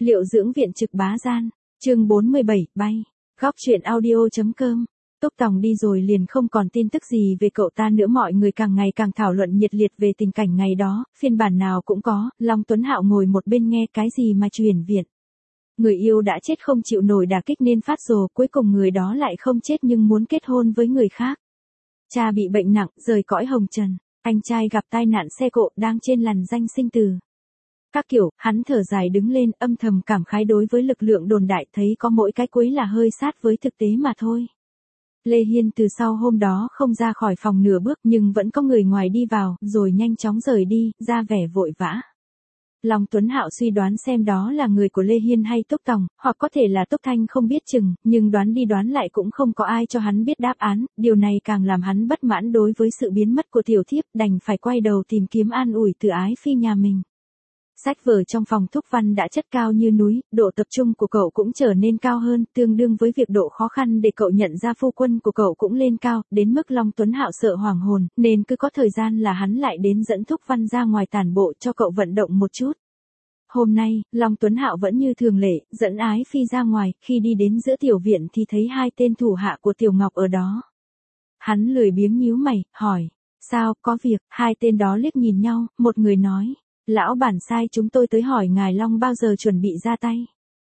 Liệu dưỡng viện trực bá gian. Chương 47, bay. Góc truyện audio.com. Túc Tòng đi rồi liền không còn tin tức gì về cậu ta nữa, mọi người càng ngày càng thảo luận nhiệt liệt về tình cảnh ngày đó, phiên bản nào cũng có, Long Tuấn Hạo ngồi một bên nghe cái gì mà chuyển viện. Người yêu đã chết không chịu nổi đả kích nên phát rồ, cuối cùng người đó lại không chết nhưng muốn kết hôn với người khác. Cha bị bệnh nặng, rời cõi hồng trần, anh trai gặp tai nạn xe cộ đang trên lằn ranh sinh tử. Các kiểu, hắn thở dài đứng lên âm thầm cảm khái đối với lực lượng đồn đại, thấy có mỗi cái cuối là hơi sát với thực tế mà thôi. Lê Hiên từ sau hôm đó không ra khỏi phòng nửa bước nhưng vẫn có người ngoài đi vào, rồi nhanh chóng rời đi, ra vẻ vội vã. Long Tuấn Hạo suy đoán xem đó là người của Lê Hiên hay Túc Tòng, hoặc có thể là Túc Thanh không biết chừng, nhưng đoán đi đoán lại cũng không có ai cho hắn biết đáp án, điều này càng làm hắn bất mãn đối với sự biến mất của tiểu thiếp, đành phải quay đầu tìm kiếm an ủi từ Ái Phi nhà mình. Sách vở trong phòng Thúc Văn đã chất cao như núi, độ tập trung của cậu cũng trở nên cao hơn, tương đương với việc độ khó khăn để cậu nhận ra phu quân của cậu cũng lên cao, đến mức Long Tuấn Hạo sợ hoảng hồn, nên cứ có thời gian là hắn lại đến dẫn Thúc Văn ra ngoài tản bộ cho cậu vận động một chút. Hôm nay, Long Tuấn Hạo vẫn như thường lệ, dẫn Ái Phi ra ngoài, khi đi đến giữa tiểu viện thì thấy hai tên thủ hạ của Tiểu Ngọc ở đó. Hắn lười biếng nhíu mày, hỏi, sao, có việc? Hai tên đó liếc nhìn nhau, một người nói, lão bản sai chúng tôi tới hỏi ngài Long bao giờ chuẩn bị ra tay.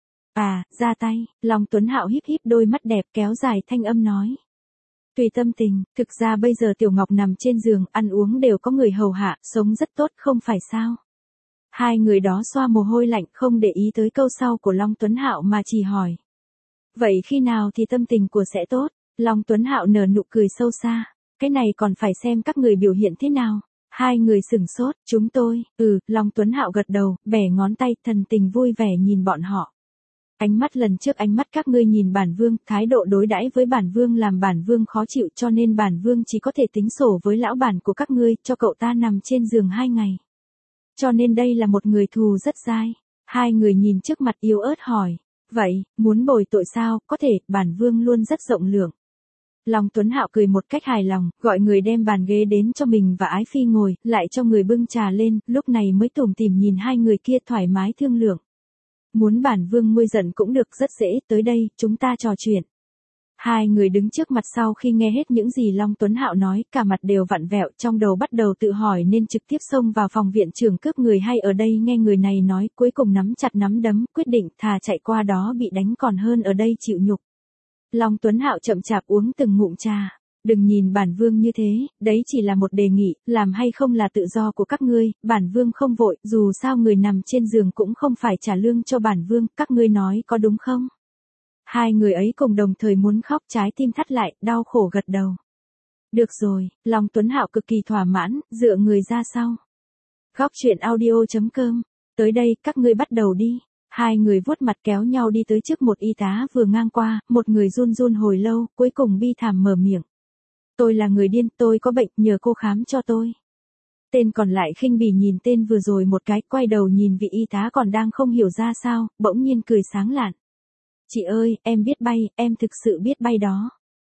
À, ra tay. Long Tuấn Hạo híp híp đôi mắt đẹp kéo dài thanh âm nói. Tùy tâm tình, thực ra bây giờ Tiểu Ngọc nằm trên giường, ăn uống đều có người hầu hạ, sống rất tốt không phải sao. Hai người đó xoa mồ hôi lạnh không để ý tới câu sau của Long Tuấn Hạo mà chỉ hỏi. Vậy khi nào thì tâm tình của sẽ tốt? Long Tuấn Hạo nở nụ cười sâu xa. Cái này còn phải xem các người biểu hiện thế nào. Hai người sửng sốt, chúng tôi, Long Tuấn Hạo gật đầu, bẻ ngón tay, thần tình vui vẻ nhìn bọn họ. Ánh mắt lần trước ánh mắt các ngươi nhìn bản vương, thái độ đối đãi với bản vương làm bản vương khó chịu cho nên bản vương chỉ có thể tính sổ với lão bản của các ngươi, cho cậu ta nằm trên giường 2 ngày. Cho nên đây là một người thù rất dai. Hai người nhìn trước mặt yếu ớt hỏi, vậy, muốn bồi tội sao, có thể, bản vương luôn rất rộng lượng. Long Tuấn Hạo cười một cách hài lòng, gọi người đem bàn ghế đến cho mình và Ái Phi ngồi, lại cho người bưng trà lên, lúc này mới tủm tỉm nhìn hai người kia thoải mái thương lượng. Muốn bản vương nguôi giận cũng được, rất dễ, tới đây, chúng ta trò chuyện. Hai người đứng trước mặt sau khi nghe hết những gì Long Tuấn Hạo nói, cả mặt đều vặn vẹo, trong đầu bắt đầu tự hỏi nên trực tiếp xông vào phòng viện trưởng cướp người hay ở đây nghe người này nói, cuối cùng nắm chặt nắm đấm, quyết định thà chạy qua đó bị đánh còn hơn ở đây chịu nhục. Long Tuấn Hạo chậm chạp uống từng ngụm trà. Đừng nhìn bản vương như thế, đấy chỉ là một đề nghị, làm hay không là tự do của các ngươi, bản vương không vội, dù sao người nằm trên giường cũng không phải trả lương cho bản vương, các ngươi nói có đúng không? Hai người ấy cùng đồng thời muốn khóc, trái tim thắt lại, đau khổ gật đầu. Được rồi, Long Tuấn Hạo cực kỳ thỏa mãn, dựa người ra sau. Góc truyện audio.com. Tới đây, các ngươi bắt đầu đi. Hai người vuốt mặt kéo nhau đi tới trước một y tá vừa ngang qua, một người run run hồi lâu, cuối cùng bi thảm mở miệng. Tôi là người điên, tôi có bệnh, nhờ cô khám cho tôi. Tên còn lại khinh bỉ nhìn tên vừa rồi một cái, quay đầu nhìn vị y tá còn đang không hiểu ra sao, bỗng nhiên cười sáng lạn. Chị ơi, em biết bay, em thực sự biết bay đó.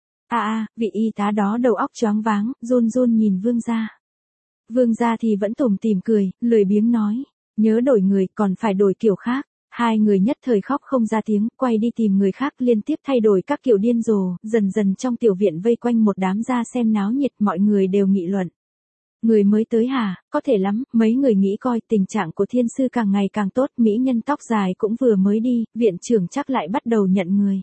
Vị y tá đó đầu óc choáng váng, run run nhìn Vương gia. Vương gia thì vẫn tủm tỉm cười, lười biếng nói, nhớ đổi người còn phải đổi kiểu khác. Hai người nhất thời khóc không ra tiếng, quay đi tìm người khác liên tiếp thay đổi các kiểu điên rồ, dần dần trong tiểu viện vây quanh một đám ra xem náo nhiệt, mọi người đều nghị luận. Người mới tới hả, có thể lắm, mấy người nghĩ coi tình trạng của thiên sư càng ngày càng tốt, mỹ nhân tóc dài cũng vừa mới đi, viện trưởng chắc lại bắt đầu nhận người.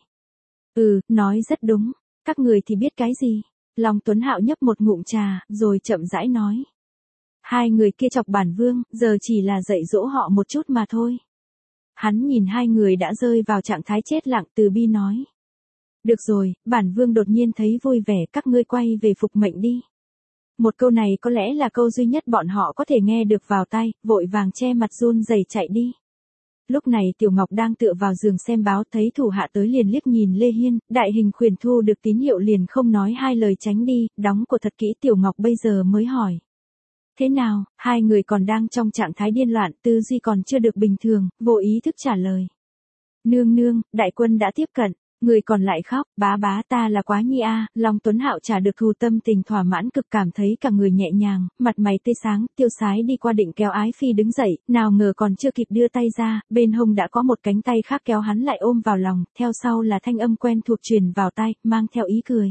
Nói rất đúng, các người thì biết cái gì? Long Tuấn Hạo nhấp một ngụm trà, rồi chậm rãi nói. Hai người kia chọc bản vương, giờ chỉ là dạy dỗ họ một chút mà thôi. Hắn nhìn hai người đã rơi vào trạng thái chết lặng từ bi nói. Được rồi, bản vương đột nhiên thấy vui vẻ, các ngươi quay về phục mệnh đi. Một câu này có lẽ là câu duy nhất bọn họ có thể nghe được vào tai, vội vàng che mặt run rẩy chạy đi. Lúc này Tiểu Ngọc đang tựa vào giường xem báo, thấy thủ hạ tới liền liếc nhìn Lê Hiên, đại hình khuyển thu được tín hiệu liền không nói hai lời tránh đi, đóng của thật kỹ. Tiểu Ngọc bây giờ mới hỏi. Thế nào, hai người còn đang trong trạng thái điên loạn, tư duy còn chưa được bình thường, vô ý thức trả lời. Nương nương, đại quân đã tiếp cận. Người còn lại khóc, bá bá ta là quá nhi a. Long Tuấn Hạo trả được thù, tâm tình thỏa mãn cực, cảm thấy cả người nhẹ nhàng, mặt mày tươi sáng, tiêu sái đi qua định kéo Ái Phi đứng dậy, nào ngờ còn chưa kịp đưa tay ra, bên hông đã có một cánh tay khác kéo hắn lại ôm vào lòng, theo sau là thanh âm quen thuộc truyền vào tai, mang theo ý cười.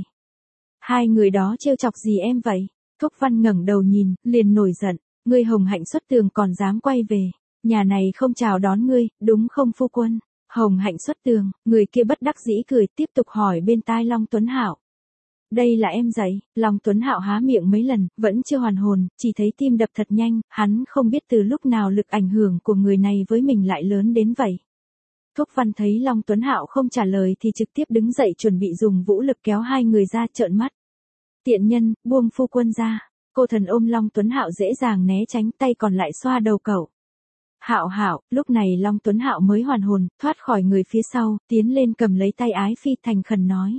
Hai người đó trêu chọc gì em vậy? Thúc Văn ngẩng đầu nhìn, liền nổi giận, ngươi hồng hạnh xuất tường còn dám quay về, nhà này không chào đón ngươi, đúng không phu quân? Hồng hạnh xuất tường, người kia bất đắc dĩ cười, tiếp tục hỏi bên tai Long Tuấn Hạo. Đây là em dạy. Long Tuấn Hạo há miệng mấy lần, vẫn chưa hoàn hồn, chỉ thấy tim đập thật nhanh, hắn không biết từ lúc nào lực ảnh hưởng của người này với mình lại lớn đến vậy. Thúc Văn thấy Long Tuấn Hạo không trả lời thì trực tiếp đứng dậy chuẩn bị dùng vũ lực kéo hai người ra, trợn mắt. Tiện nhân, buông phu quân ra. Cô thần ôm Long Tuấn Hạo dễ dàng né tránh, tay còn lại xoa đầu cậu. Hạo Hạo, lúc này Long Tuấn Hạo mới hoàn hồn, thoát khỏi người phía sau, tiến lên cầm lấy tay Ái Phi, thành khẩn nói.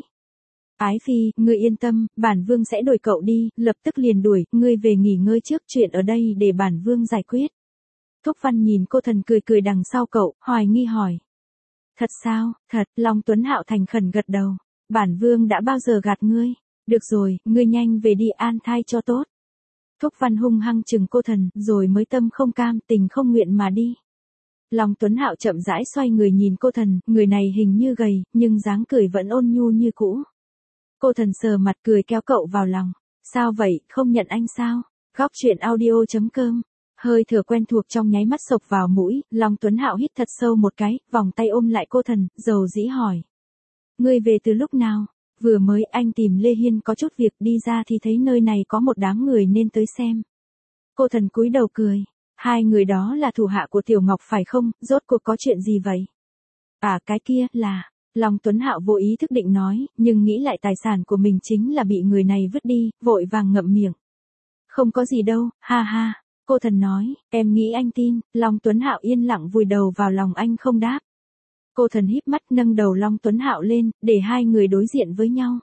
Ái Phi, ngươi yên tâm, bản vương sẽ đuổi cậu đi, lập tức liền đuổi, ngươi về nghỉ ngơi trước, chuyện ở đây để bản vương giải quyết. Thúc Văn nhìn cô thần cười cười đằng sau cậu, hoài nghi hỏi. Thật sao? Thật. Long Tuấn Hạo thành khẩn gật đầu. Bản vương đã bao giờ gạt ngươi? Được rồi, ngươi nhanh về đi an thai cho tốt. Thúc Văn hung hăng chừng cô thần, rồi mới tâm không cam, tình không nguyện mà đi. Long Tuấn Hạo chậm rãi xoay người nhìn cô thần, người này hình như gầy, nhưng dáng cười vẫn ôn nhu như cũ. Cô thần sờ mặt cười kéo cậu vào lòng. Sao vậy, không nhận anh sao? Góc truyện audio.com. Hơi thở quen thuộc trong nháy mắt sộc vào mũi, Long Tuấn Hạo hít thật sâu một cái, vòng tay ôm lại cô thần, dầu dĩ hỏi. Ngươi về từ lúc nào? Vừa mới, anh tìm Lê Hiên có chút việc, đi ra thì thấy nơi này có một đám người nên tới xem. Cô thần cúi đầu cười. Hai người đó là thủ hạ của Tiểu Ngọc phải không, rốt cuộc có chuyện gì vậy? À, cái kia là... Long Tuấn Hạo vô ý thức định nói, nhưng nghĩ lại tài sản của mình chính là bị người này vứt đi, vội vàng ngậm miệng. Không có gì đâu, ha ha. Cô thần nói, em nghĩ anh tin. Long Tuấn Hạo yên lặng vùi đầu vào lòng anh không đáp. Cô thần híp mắt nâng đầu Long Tuấn Hạo lên, để hai người đối diện với nhau.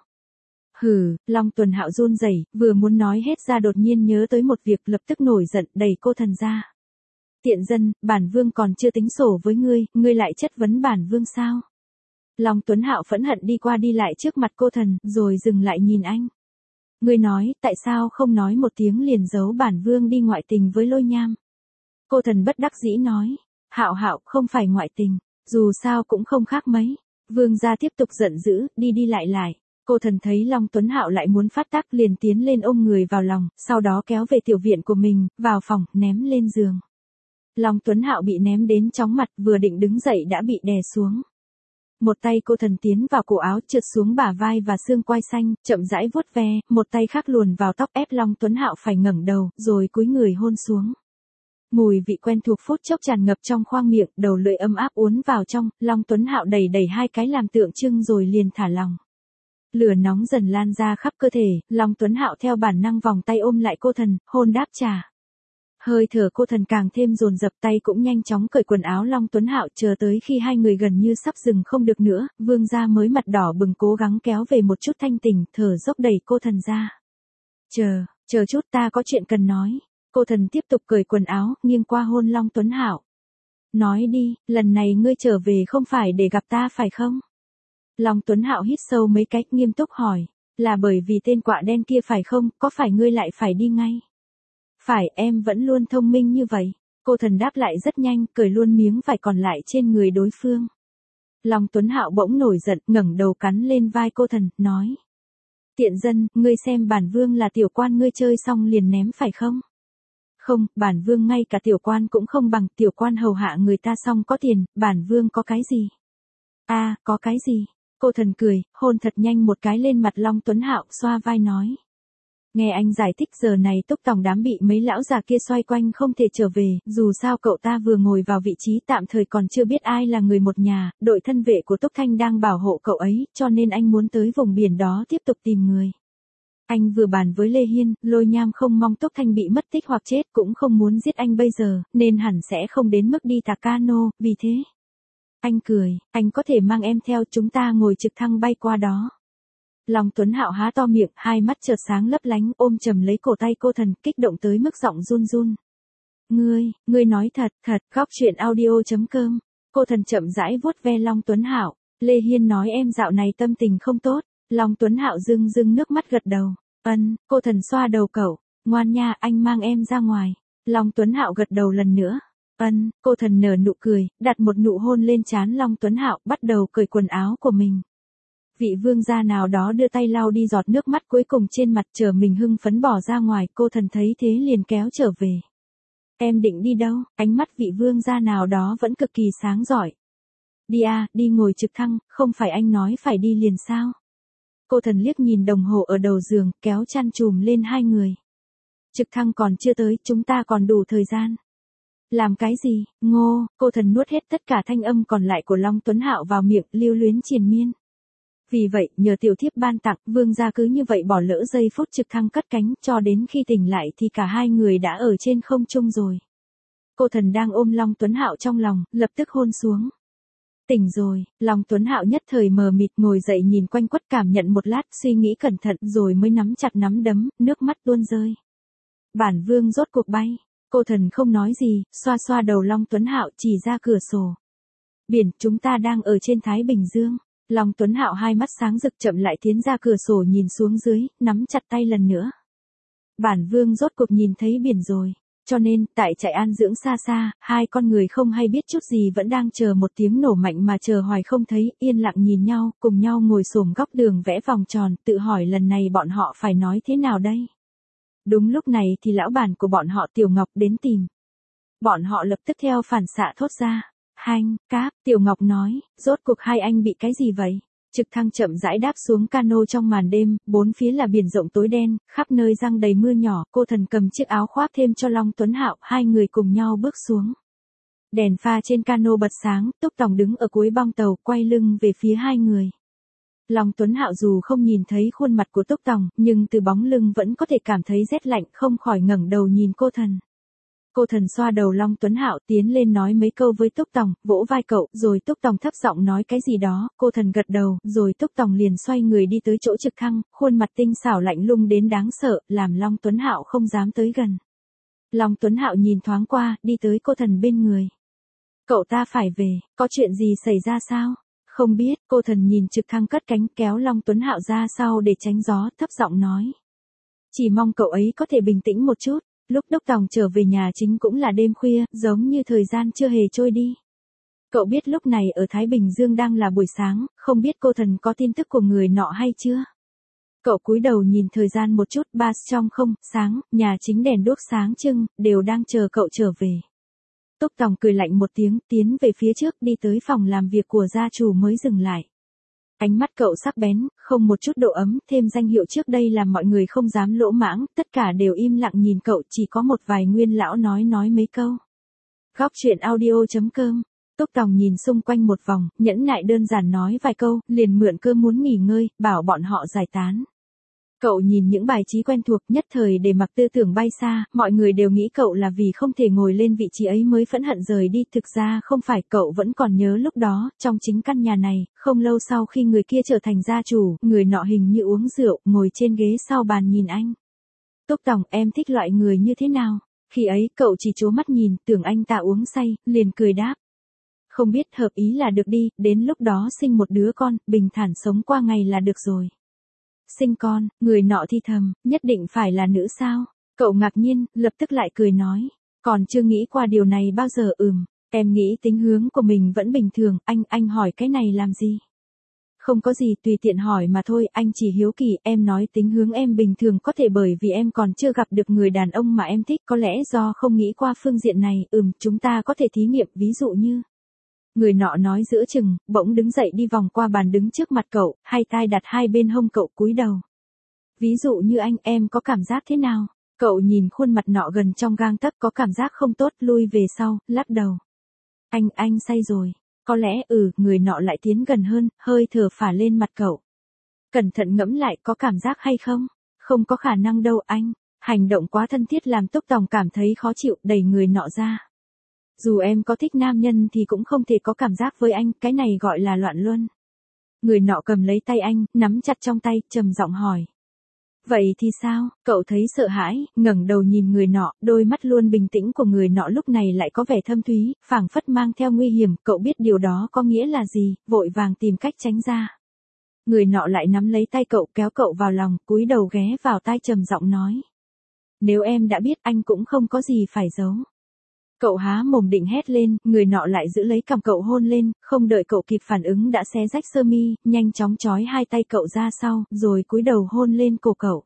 Hừ, Long Tuấn Hạo run rẩy, vừa muốn nói hết ra đột nhiên nhớ tới một việc, lập tức nổi giận, đẩy cô thần ra. Tiện dân, bản vương còn chưa tính sổ với ngươi lại chất vấn bản vương sao? Long Tuấn Hạo phẫn hận đi qua đi lại trước mặt cô thần, rồi dừng lại nhìn anh. Ngươi nói, tại sao không nói một tiếng liền giấu bản vương đi ngoại tình với Lôi Nham? Cô thần bất đắc dĩ nói. Hạo Hạo, không phải ngoại tình, dù sao cũng không khác mấy. Vương gia tiếp tục giận dữ, đi đi lại lại. Cô thần thấy Long Tuấn Hạo lại muốn phát tác liền tiến lên ôm người vào lòng, sau đó kéo về tiểu viện của mình, vào phòng, ném lên giường. Long Tuấn Hạo bị ném đến chóng mặt, vừa định đứng dậy đã bị đè xuống. Một tay cô thần tiến vào cổ áo, trượt xuống bả vai và xương quai xanh, chậm rãi vuốt ve, một tay khác luồn vào tóc ép Long Tuấn Hạo phải ngẩng đầu, rồi cúi người hôn xuống. Mùi vị quen thuộc phút chốc tràn ngập trong khoang miệng, đầu lưỡi ấm áp uốn vào trong, Long Tuấn Hạo đẩy đẩy hai cái làm tượng trưng rồi liền thả lòng. Lửa nóng dần lan ra khắp cơ thể, Long Tuấn Hạo theo bản năng vòng tay ôm lại cô thần, hôn đáp trả. Hơi thở cô thần càng thêm dồn dập, tay cũng nhanh chóng cởi quần áo Long Tuấn Hạo, chờ tới khi hai người gần như sắp dừng không được nữa, vương gia mới mặt đỏ bừng cố gắng kéo về một chút thanh tỉnh, thở dốc đẩy cô thần ra. Chờ chút, ta có chuyện cần nói. Cô thần tiếp tục cởi quần áo, nghiêng qua hôn Long Tuấn Hạo. Nói đi, lần này ngươi trở về không phải để gặp ta phải không? Long Tuấn Hạo hít sâu mấy cái, nghiêm túc hỏi. Là bởi vì tên quạ đen kia phải không, có phải ngươi lại phải đi ngay? Phải, em vẫn luôn thông minh như vậy. Cô thần đáp lại rất nhanh, cởi luôn miếng vải còn lại trên người đối phương. Long Tuấn Hạo bỗng nổi giận, ngẩng đầu cắn lên vai cô thần, nói. Tiện dân, ngươi xem bản vương là tiểu quan ngươi chơi xong liền ném phải không? Không, bản vương ngay cả tiểu quan cũng không bằng, tiểu quan hầu hạ người ta xong có tiền, bản vương có cái gì? À, có cái gì? Cô thần cười, hôn thật nhanh một cái lên mặt Long Tuấn Hạo, xoa vai nói. Nghe anh giải thích, giờ này Túc Tòng đám bị mấy lão già kia xoay quanh không thể trở về, dù sao cậu ta vừa ngồi vào vị trí tạm thời còn chưa biết ai là người một nhà, đội thân vệ của Túc Thanh đang bảo hộ cậu ấy, cho nên anh muốn tới vùng biển đó tiếp tục tìm người. Anh vừa bàn với Lê Hiên, Lôi Nham không mong Túc Thanh bị mất tích hoặc chết, cũng không muốn giết anh bây giờ, nên hẳn sẽ không đến mức đi tạc cano, vì thế. Anh cười, anh có thể mang em theo, chúng ta ngồi trực thăng bay qua đó. Long Tuấn Hạo há to miệng, hai mắt chợt sáng lấp lánh, ôm chầm lấy cổ tay cô thần, kích động tới mức giọng run run. Ngươi nói thật, góc truyện audio.com. Cô thần chậm rãi vuốt ve Long Tuấn Hạo, Lê Hiên nói em dạo này tâm tình không tốt. Long Tuấn Hạo rưng rưng nước mắt gật đầu. Cô thần xoa đầu cậu. Ngoan nha, anh mang em ra ngoài. Long Tuấn Hạo gật đầu lần nữa. Cô thần nở nụ cười, đặt một nụ hôn lên trán Long Tuấn Hạo, bắt đầu cởi quần áo của mình. Vị vương gia nào đó đưa tay lau đi giọt nước mắt cuối cùng trên mặt, chờ mình hưng phấn bỏ ra ngoài, cô thần thấy thế liền kéo trở về. Em định đi đâu? Ánh mắt vị vương gia nào đó vẫn cực kỳ sáng giỏi. Đi à, đi ngồi trực thăng, không phải anh nói phải đi liền sao? Cô thần liếc nhìn đồng hồ ở đầu giường, kéo chăn chùm lên hai người. Trực thăng còn chưa tới, chúng ta còn đủ thời gian. Làm cái gì? Ngô, cô thần nuốt hết tất cả thanh âm còn lại của Long Tuấn Hạo vào miệng, lưu luyến triền miên. Vì vậy, nhờ tiểu thiếp ban tặng, vương gia cứ như vậy bỏ lỡ giây phút trực thăng cất cánh, cho đến khi tỉnh lại thì cả hai người đã ở trên không trung rồi. Cô thần đang ôm Long Tuấn Hạo trong lòng, lập tức hôn xuống. Tỉnh rồi, Long Tuấn Hạo nhất thời mờ mịt ngồi dậy nhìn quanh quất cảm nhận một lát, suy nghĩ cẩn thận rồi mới nắm chặt nắm đấm, nước mắt tuôn rơi. Bản vương rốt cuộc bay. Cô thần không nói gì, xoa xoa đầu Long Tuấn Hạo chỉ ra cửa sổ. Biển, chúng ta đang ở trên Thái Bình Dương. Long Tuấn Hạo hai mắt sáng rực chậm lại tiến ra cửa sổ nhìn xuống dưới, nắm chặt tay lần nữa. Bản vương rốt cuộc nhìn thấy biển rồi. Cho nên, tại trại an dưỡng xa xa, hai con người không hay biết chút gì vẫn đang chờ một tiếng nổ mạnh mà chờ hoài không thấy, yên lặng nhìn nhau, cùng nhau ngồi xổm góc đường vẽ vòng tròn, tự hỏi lần này bọn họ phải nói thế nào đây? Đúng lúc này thì lão bản của bọn họ Tiểu Ngọc đến tìm. Bọn họ lập tức theo phản xạ thốt ra. Hanh, Cáp, Tiểu Ngọc nói, rốt cuộc hai anh bị cái gì vậy? Trực thăng chậm rãi đáp xuống cano trong màn đêm, bốn phía là biển rộng tối đen, khắp nơi giăng đầy mưa nhỏ, cô thần cầm chiếc áo khoác thêm cho Long Tuấn Hạo, hai người cùng nhau bước xuống. Đèn pha trên cano bật sáng, Túc Tòng đứng ở cuối bong tàu, quay lưng về phía hai người. Long Tuấn Hạo dù không nhìn thấy khuôn mặt của Túc Tòng, nhưng từ bóng lưng vẫn có thể cảm thấy rét lạnh, không khỏi ngẩng đầu nhìn cô thần. Cô thần xoa đầu Long Tuấn Hạo tiến lên nói mấy câu với Túc Tòng, vỗ vai cậu, rồi Túc Tòng thấp giọng nói cái gì đó, cô thần gật đầu, rồi Túc Tòng liền xoay người đi tới chỗ trực thăng, khuôn mặt tinh xảo lạnh lùng đến đáng sợ, làm Long Tuấn Hạo không dám tới gần. Long Tuấn Hạo nhìn thoáng qua, đi tới cô thần bên người. Cậu ta phải về, có chuyện gì xảy ra sao? Không biết, cô thần nhìn trực thăng cất cánh kéo Long Tuấn Hạo ra sau để tránh gió, thấp giọng nói. Chỉ mong cậu ấy có thể bình tĩnh một chút. Lúc Túc Tòng trở về nhà chính cũng là đêm khuya, giống như thời gian chưa hề trôi đi. Cậu biết lúc này ở Thái Bình Dương đang là buổi sáng, không biết cô thần có tin tức của người nọ hay chưa? Cậu cúi đầu nhìn thời gian một chút, ba trong không, sáng, nhà chính đèn đuốc sáng trưng, đều đang chờ cậu trở về. Túc Tòng cười lạnh một tiếng, tiến về phía trước đi tới phòng làm việc của gia chủ mới dừng lại. Ánh mắt cậu sắc bén, không một chút độ ấm, thêm danh hiệu trước đây làm mọi người không dám lỗ mãng, tất cả đều im lặng nhìn cậu, chỉ có một vài nguyên lão nói mấy câu. Góc truyện audio.com. Túc Tòng nhìn xung quanh một vòng, nhẫn nại đơn giản nói vài câu, liền mượn cơ muốn nghỉ ngơi, bảo bọn họ giải tán. Cậu nhìn những bài trí quen thuộc nhất thời để mặc tư tưởng bay xa, mọi người đều nghĩ cậu là vì không thể ngồi lên vị trí ấy mới phẫn hận rời đi, thực ra không phải, cậu vẫn còn nhớ lúc đó, trong chính căn nhà này, không lâu sau khi người kia trở thành gia chủ, người nọ hình như uống rượu, ngồi trên ghế sau bàn nhìn anh. Túc Tòng, em thích loại người như thế nào? Khi ấy, cậu chỉ trố mắt nhìn, tưởng anh ta uống say, liền cười đáp. Không biết, hợp ý là được đi, đến lúc đó sinh một đứa con, bình thản sống qua ngày là được rồi. Sinh con, người nọ thì thầm, nhất định phải là nữ sao? Cậu ngạc nhiên, lập tức lại cười nói. Còn chưa nghĩ qua điều này bao giờ. Em nghĩ tính hướng của mình vẫn bình thường, anh hỏi cái này làm gì? Không có gì, tùy tiện hỏi mà thôi, anh chỉ hiếu kỳ, em nói tính hướng em bình thường có thể bởi vì em còn chưa gặp được người đàn ông mà em thích, có lẽ do không nghĩ qua phương diện này, chúng ta có thể thí nghiệm, ví dụ như. Người nọ nói giữa chừng, bỗng đứng dậy đi vòng qua bàn đứng trước mặt cậu, hai tay đặt hai bên hông cậu cúi đầu. Ví dụ như em có cảm giác thế nào? Cậu nhìn khuôn mặt nọ gần trong gang tấc có cảm giác không tốt, lui về sau, lắc đầu. Anh say rồi. Có lẽ người nọ lại tiến gần hơn, hơi thở phả lên mặt cậu. Cẩn thận ngẫm lại có cảm giác hay không? Không có khả năng đâu anh. Hành động quá thân thiết làm Túc Tòng cảm thấy khó chịu, đẩy người nọ ra. Dù em có thích nam nhân thì cũng không thể có cảm giác với anh, cái này gọi là loạn luân. Người nọ cầm lấy tay anh, nắm chặt trong tay, trầm giọng hỏi. Vậy thì sao? Cậu thấy sợ hãi, ngẩng đầu nhìn người nọ, đôi mắt luôn bình tĩnh của người nọ lúc này lại có vẻ thâm thúy, phảng phất mang theo nguy hiểm, cậu biết điều đó có nghĩa là gì, vội vàng tìm cách tránh ra. Người nọ lại nắm lấy tay cậu kéo cậu vào lòng, cúi đầu ghé vào tai trầm giọng nói. Nếu em đã biết anh cũng không có gì phải giấu. Cậu há mồm định hét lên, người nọ lại giữ lấy cằm cậu hôn lên, không đợi cậu kịp phản ứng đã xé rách sơ mi, nhanh chóng trói hai tay cậu ra sau, rồi cúi đầu hôn lên cổ cậu.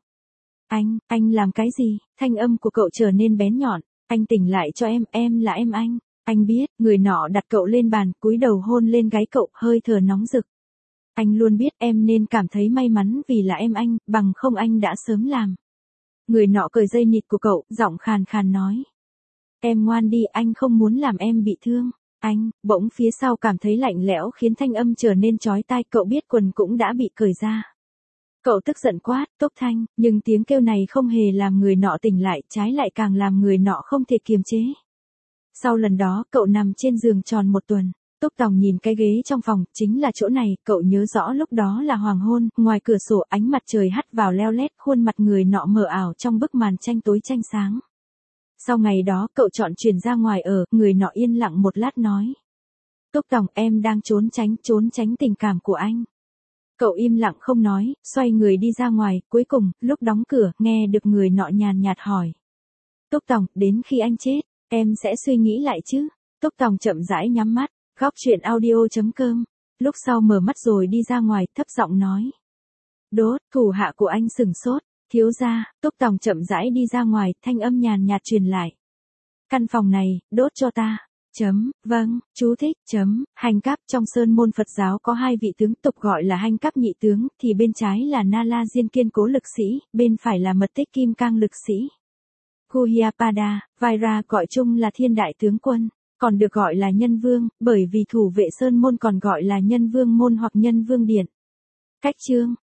Anh làm cái gì? Thanh âm của cậu trở nên bén nhọn, anh tỉnh lại cho em là em anh. Anh biết, người nọ đặt cậu lên bàn, cúi đầu hôn lên gáy cậu, hơi thở nóng rực. Anh luôn biết em nên cảm thấy may mắn vì là em anh, bằng không anh đã sớm làm. Người nọ cởi dây nịt của cậu, giọng khàn khàn nói. Em ngoan đi, anh không muốn làm em bị thương. Anh, bỗng phía sau cảm thấy lạnh lẽo khiến thanh âm trở nên chói tai, cậu biết quần cũng đã bị cởi ra. Cậu tức giận quát, Tốc Thanh, nhưng tiếng kêu này không hề làm người nọ tỉnh lại, trái lại càng làm người nọ không thể kiềm chế. Sau lần đó, cậu nằm trên giường tròn một tuần. Túc Tòng nhìn cái ghế trong phòng, chính là chỗ này, cậu nhớ rõ lúc đó là hoàng hôn, ngoài cửa sổ ánh mặt trời hắt vào leo lét, khuôn mặt người nọ mờ ảo trong bức màn tranh tối tranh sáng. Sau ngày đó, cậu chọn chuyển ra ngoài ở, người nọ yên lặng một lát nói. Túc Tòng, em đang trốn tránh tình cảm của anh. Cậu im lặng không nói, xoay người đi ra ngoài, cuối cùng, lúc đóng cửa, nghe được người nọ nhàn nhạt hỏi. Túc Tòng, đến khi anh chết, em sẽ suy nghĩ lại chứ? Túc Tòng chậm rãi nhắm mắt, góc chuyện audio.com. Lúc sau mở mắt rồi đi ra ngoài, thấp giọng nói. Đốt, thủ hạ của anh sửng sốt. Thiếu gia, Túc Tòng chậm rãi đi ra ngoài, thanh âm nhàn nhạt truyền lại. Căn phòng này, đốt cho ta. Vâng, chú thích. Hành Cáp trong Sơn môn Phật giáo có hai vị tướng tục gọi là Hành Cáp nhị tướng, thì bên trái là Na La Diên kiên cố lực sĩ, bên phải là Mật Tích kim cang lực sĩ. Guhyapada, Vaira gọi chung là Thiên đại tướng quân, còn được gọi là Nhân Vương, bởi vì thủ vệ Sơn môn còn gọi là Nhân Vương môn hoặc Nhân Vương điện. Cách chương